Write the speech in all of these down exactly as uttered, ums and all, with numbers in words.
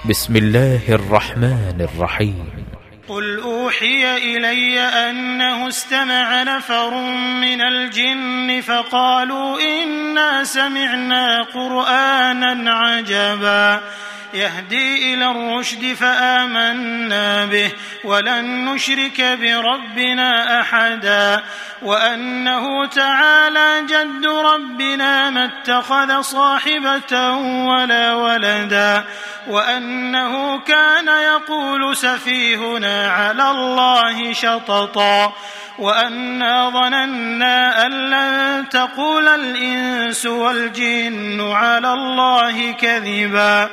بسم الله الرحمن الرحيم. قل أوحي إلي أنه استمع نفر من الجن فقالوا إنا سمعنا قرآنا عجبا يهدي إلى الرشد فآمنا به ولن نشرك بربنا أحدا وأنه تعالى جد ربنا ما اتخذ صاحبة ولا ولدا وأنه كان يقول سفيهنا على الله شططا وأنا ظننا أن لن تقول الإنس والجن على الله كذبا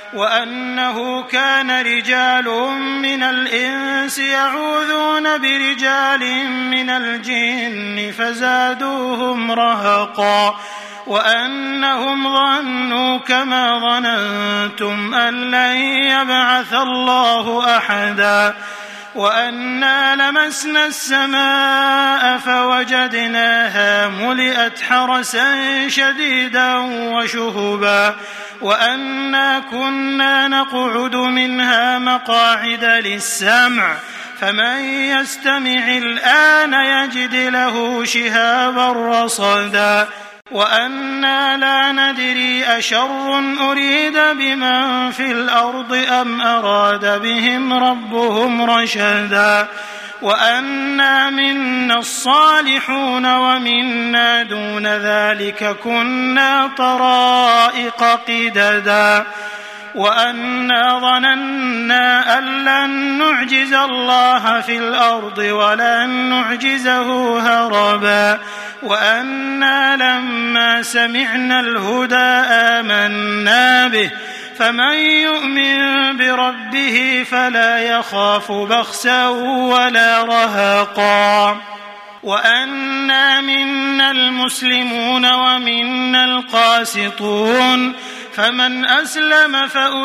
وأنه كان رجال من الإنس يعوذون برجال من الجن فزادوهم رهقا وأنهم ظنوا كما ظننتم أن لن يبعث الله أحدا وأنا لمسنا السماء فوجدناها ملئت حرسا شديدا وشهبا وأنا كنا نقعد منها مقاعد للسمع فمن يستمع الآن يجد له شهابا رصدا وأنا لا ندري أشر أريد بمن في الأرض أم أراد بهم ربهم رشدا وأنا منا الصالحون ومنا دون ذلك كنا طرائق قددا وأنا ظننا أن لن نعجز الله في الأرض ولن نعجزه هربا وأنا لما سمعنا الهدى آمنا به فمن يؤمن بربه فلا يخاف بخسا ولا رهقا وأنا منا المسلمون ومنا القاسطون فمن أسلم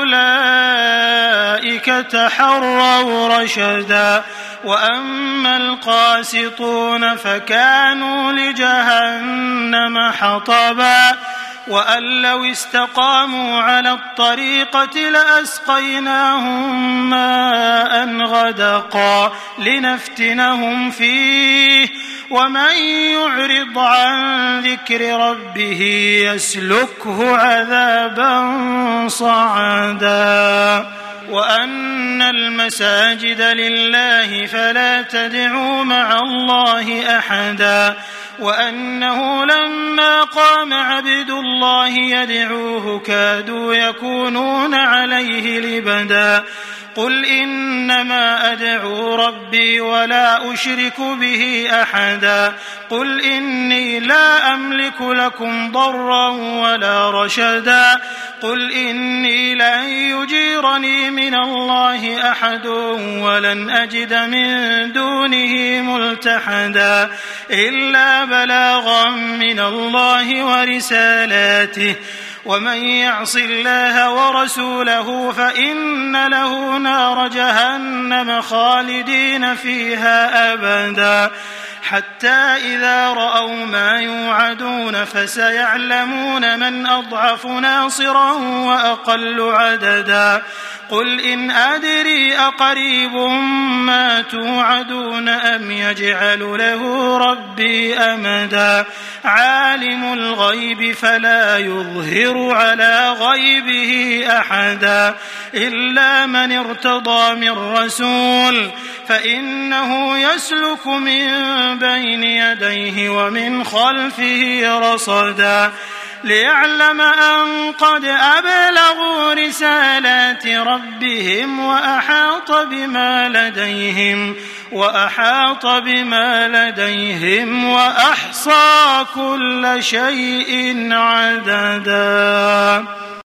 فأولئك تحروا رشدا وأما القاسطون فكانوا لجهنم حطبا وأن لو استقاموا على الطريقة لأسقيناهم ماء غدقا لنفتنهم فيه ومن يعرض عن ذكر ربه يسلكه عذابا صعدا وأن المساجد لله فلا تدعوا مع الله أحدا وأنه لما قام عبد الله يدعوه كادوا يكونون عليه لبدا قل إنما أدعو ربي ولا أشرك به أحدا قل إني لا أملك لكم ضرا ولا رشدا قل إني لن يجيرني من الله أحد ولن أجد من دونه ملتحدا إلا بلاغا من الله ورسالاته ومن يعص الله ورسوله فإن له نار جهنم خالدين فيها أبدا حتى إذا رأوا ما يوعدون فسيعلمون من أضعف ناصرا وأقل عددا قل إن أدري أقريب ما توعدون أم يجعل له ربي أمدا عالم الغيب فلا يظهر على غيبه أحدا إلا من ارتضى من رسول فإنه يسلك من بين يديه ومن خلفه رصدا ليعلم أن قد أبلغوا رسالات ربهم وأحاط بما لديهم وأحاط بما لديهم وأحصى كل شيء عددا.